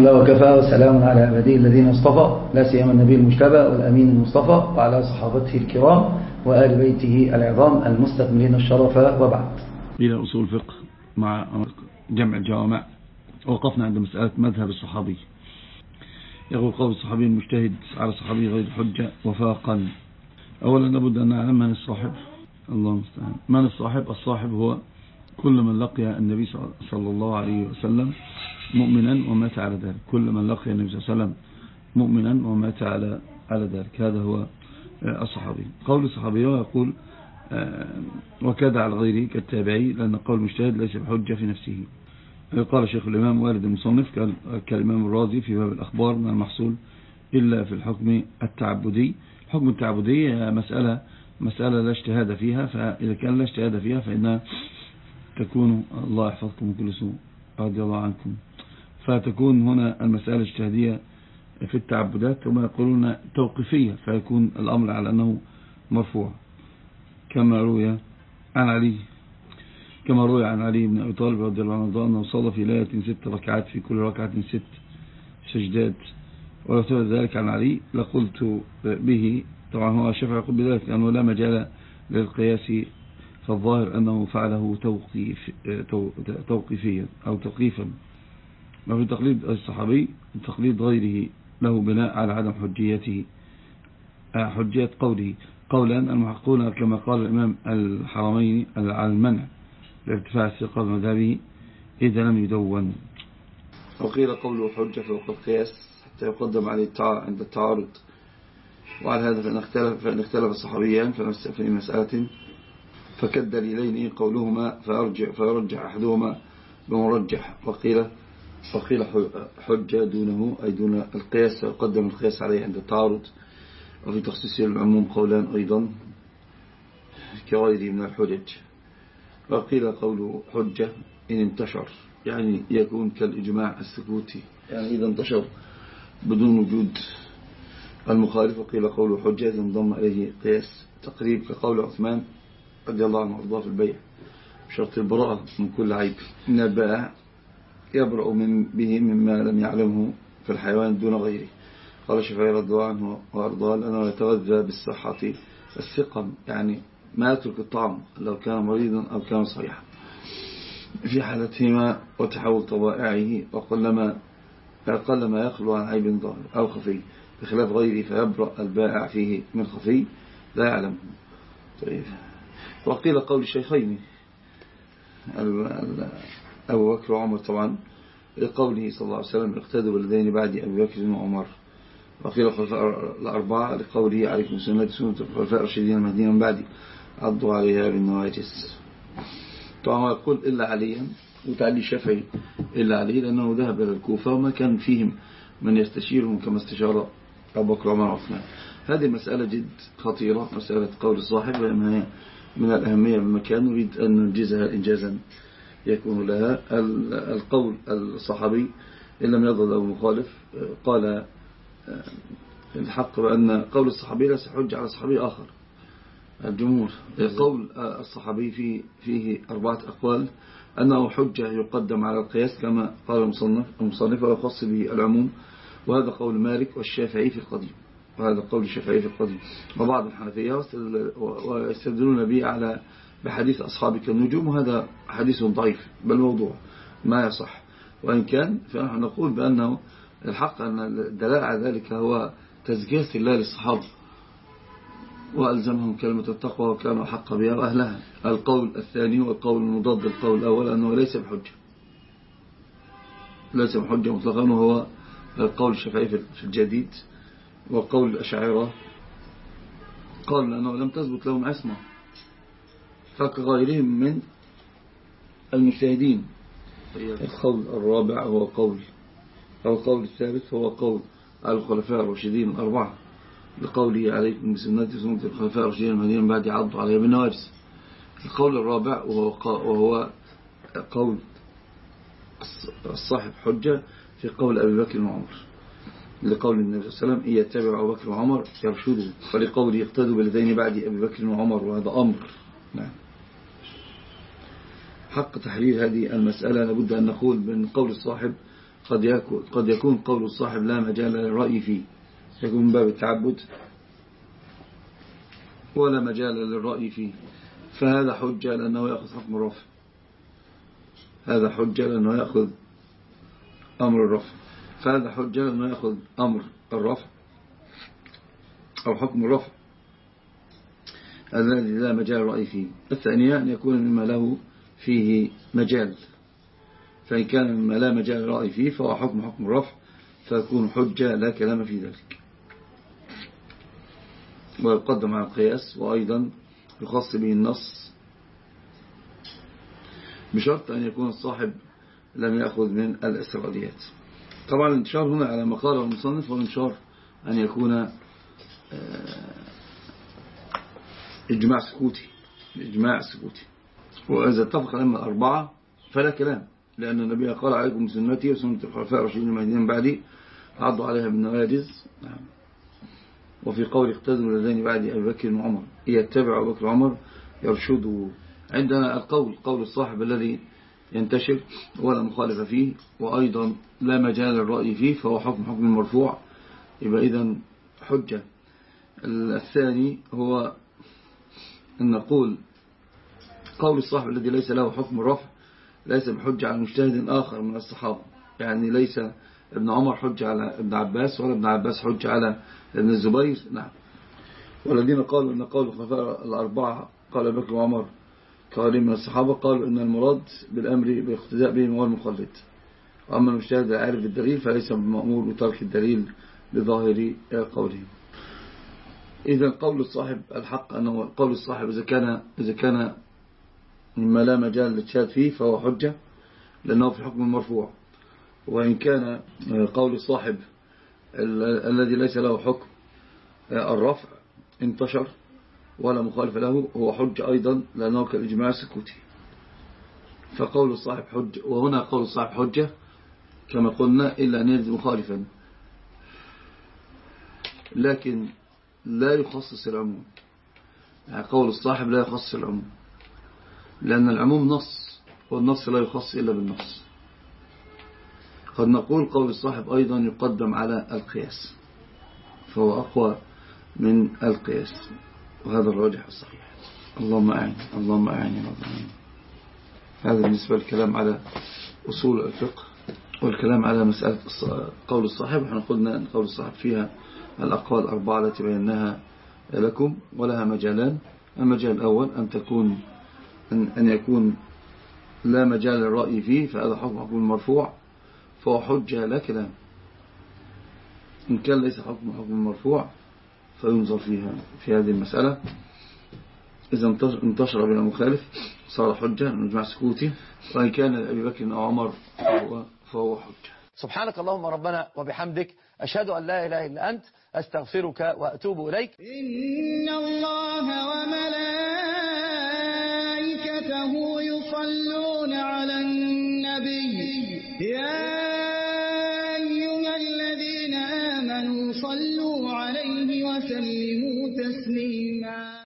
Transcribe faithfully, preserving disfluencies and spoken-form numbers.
الله وكفى وسلام على عباده الذين اصطفى لا سيما النبي المجتبى والأمين المصطفى وعلى صحابته الكرام وآل بيته العظام المستكملين الشرف وبعد. إلى أصول الفقه مع جمع الجوامع. وقفنا عند مسألة مذهب الصحابي. يقول قول الصحابي المجتهد على الصحابي غير حجة وفاقا. أولا لابد أن نعلم من الصاحب. الله المستعان. من الصاحب؟ الصاحب هو كل من لقي النبي صلى الله عليه وسلم مؤمنا ومات على ذلك. كل من لقي النبي صلى الله عليه وسلم مؤمنا ومات على على ذلك، هذا هو الصحابي. قول الصحابي يقول وكذا على غيره كالتابعي، لأن قول المجتهد ليس بحجة في نفسه. قال شيخ الإمام والد المصنف كالإمام الرازي في باب الأخبار من المحصول إلا في الحكم التعبدي. الحكم التعبدي مسألة مسألة لا اجتهاد فيها، فإذا كان لا اجتهاد فيها فإنها تكون، الله يحفظكم من كل سوء رضي الله عنكم، فتكون هنا المسألة الاجتهادية في التعبدات وما يقولون توقيفية، فيكون الأمر على أنه مرفوع، كما روي عن علي كما روي عن علي بن أبي طالب رضي الله عنه أنه صلى في ليلة ست ركعات في كل ركعة ست سجدات. ولو ثبت ذلك عن علي لقلت به. طبعا هو الشافعي يقول بذلك لأنه لا مجال للقياس، فالظاهر أنه فعله توقيف توقيفيا أو توقيفا. وفي تقليد الصحابي تقليد غيره له بناء على عدم حجيته حجية قوله. قولا المحققون كما قال الإمام الحرمين على المنع لارتفاع الثقة بمذهبه إذا لم يدون. وقيل قوله حجة فوق القياس حتى يقدم عليه عند التعارض. وعلى هذا فإن اختلف, فإن اختلف الصحابيان في مسألة فكالدليلين قولهما فيرجع, فيرجع أحدهما بمرجح. وقيل وقيل حجة دونه أي دون القياس فيقدم القياس عليه عند التعارض. وفي تخصيص العموم قولان أيضا كغيره من الحجج. وقيل قوله حجة إن انتشر يعني يكون كالإجماع السكوتي، يعني إذا انتشر بدون وجود المخالف. وقيل قوله حجة إذا انضم إليه قياس تقريب كقول عثمان رضي الله عنه وارضاه في البيع بشرط البراءة من كل عيب، إن البائع يبرأ من به مما لم يعلمه في الحيوان دون غيره. قال الشافعي رضي الله عنه وارضاه لأنه يتغذى بالصحة السقم، يعني ما يترك الطعام لو كان مريضا أو كان صحيحا في حالتهما وتحول طبائعه، وقلما قلما يخلو عن عيب ظاهر أو خفي بخلاف غيره فيبرأ البائع فيه من خفي لا يعلمه. طيب. وقيل قول الشيخين أبو بكر وعمر طبعا لقوله صلى الله عليه وسلم اقتدوا بالذين بعد أبي بكر وعمر. وقيل الخلفاء الأربعة لقوله عليكم سنة سنة الخلفاء الراشدين المهديين من بعد عضوا عليها بالنواجس. طبعا يقول إلا عليا، وتعلي الشافعي إلا عليه لأنه ذهب إلى الكوفة وما كان فيهم من يستشيرهم كما استشار أبو بكر وعمر وعثمان. هذه مسألة جد خطيرة، مسألة قول الصاحب لأنها من الأهمية بمكان نريد أن ننجزها إنجازا يكون لها. القول الصحابي إن لم يضل أو مخالف قال الحق بأن قول الصحابي ليس حجة على صحابي آخر. الجمهور قول الصحابي فيه, فيه أربعة أقوال أنه حجة يقدم على القياس كما قال المصنف المصنف ويخص به العموم، وهذا قول مالك والشافعي في القديم وهذا قول الشافعي في القديم وبعض الحنفية ويستدلون به على بحديث أصحابك النجوم، وهذا حديث ضعيف بل موضوع ما يصح. وإن كان فنحن نقول بأنه الحق أن الدلالة على ذلك هو تزكية الله للصحابة وألزمهم كلمة التقوى وكانوا حق بها وأهلها. القول الثاني والقول المضاد للقول الأول أنه ليس بحجة ليس بحجة مطلقا، وهو القول الشافعي في الجديد. وقول الأشاعرة قال لأنه لم تثبت لهم عصمة فكغيرهم من المجتهدين. القول الرابع هو قول أو القول الثالث هو قول الخلفاء الراشدين الأربعة لقوله عليكم بسنتي وسنة الخلفاء الراشدين المهديين من بعد عضوا عليها بالنواجذ. القول الرابع وهو قول الصاحب حجة في قول أبي بكر وعمر لقول النبي صلى الله عليه وسلم إن يتبع أبو بكر وعمر يرشدوا، فلقوله يقتدوا بالذين بعد أبي بكر وعمر، وهذا أمر. نعم. حق تحرير هذه المسألة لابد أن نقول بأن قول الصاحب قد يكون, قد يكون قول الصاحب لا مجال للرأي فيه، يكون من باب التعبد ولا مجال للرأي فيه، فهذا حجة لأنه يأخذ حكم الرفع، هذا حجة لأنه يأخذ أمر الرفع، فهذا حجة لأنه يأخذ أمر الرفع أو حكم الرفع الذي لا مجال الرأي فيه. الثانية أن يكون مما له فيه مجال، فإن كان مما لا مجال الرأي فيه فهو حكم حكم الرفع، فيكون حجة لا كلام في ذلك. ويقدم على القياس، وأيضا يخص به النص بشرط أن يكون الصاحب لم يأخذ من الإسرائيليات. طبعا الانتشار هنا على ما قاله المصنف، والانتشار أن يكون إجماع سكوتي، إجماع سكوتي. وإذا اتفق الأئمة الأربعة فلا كلام، لأن النبي قال عليكم بسنتي وسنة الخلفاء الراشدين المهديين بعدي عضوا عليها بالنواجذ. وفي قول اقتدوا الذين بعد أبي بكر وعمر يتبع أبو بكر وعمر يرشدوا. عندنا القول قول الصاحب الذي ينتشر ولا مخالف فيه، وأيضا لا مجال الرأي فيه، فهو حكم حكم المرفوع، يبقى إذن حجة. الثاني هو أن نقول قول الصاحب الذي ليس له حكم الرفع ليس بحجة على مجتهد آخر من الصحابة، يعني ليس ابن عمر حجة على ابن عباس، ولا ابن عباس حجة على ابن الزبير. نعم. والذين قالوا أن قول الخلفاء الأربعة قال أبو بكر وعمر كغيرهم من الصحابة قالوا أن المراد بالأمر بالاقتداء بهم هو المقلد، وأما المجتهد العارف بالدليل فليس بمأمور بترك الدليل بظاهر قولهم. إذا قول الصاحب الحق أنه قول الصاحب إذا كان إذا كان مما لا مجال للشهاد فيه فهو حجة لأنه في حكم المرفوع، وإن كان قول الصاحب الذي ليس له حكم الرفع انتشر ولا مخالف له هو حجة أيضا لأنه كالإجماع السكوتي. فقول الصاحب حجة، وهنا قول الصاحب حجة كما قلنا إلا أن يجد مخالفا، لكن لا يخصص العموم. يعني قول الصاحب لا يخصص العموم، لأن العموم نص، والنص لا يخص إلا بالنص. قد نقول قول الصاحب أيضا يقدم على القياس، فهو أقوى من القياس، وهذا الراجح الصحيح. اللهم أعين اللهم أعين يا رب العالمين. هذا بالنسبة للكلام على أصول الفقه، والكلام على مسألة قول الصاحب. احنا قلنا أن قول الصاحب فيها الأقوال الأربعة التي بيناها لكم، ولها مجالان. المجال الأول أن تكون أن, أن يكون لا مجال للرأي فيه، فهذا حكم حكم المرفوع، فهو حجة لا كلام. إن كان ليس حكم حكم المرفوع فينظر فيها في هذه المسألة. إذا انتشر بلا مخالف صار حجة من إجماع سكوتي، وإن كان أبي بكر أو عمر فهو, فهو حجة. سبحانك اللهم ربنا وبحمدك، أشهد أن لا إله إلا أنت، أستغفرك وأتوب إليك. إن الله وملائكته يصلون على النبي، يا أيها الذين آمنوا صلوا عليه وسلموا تسليما.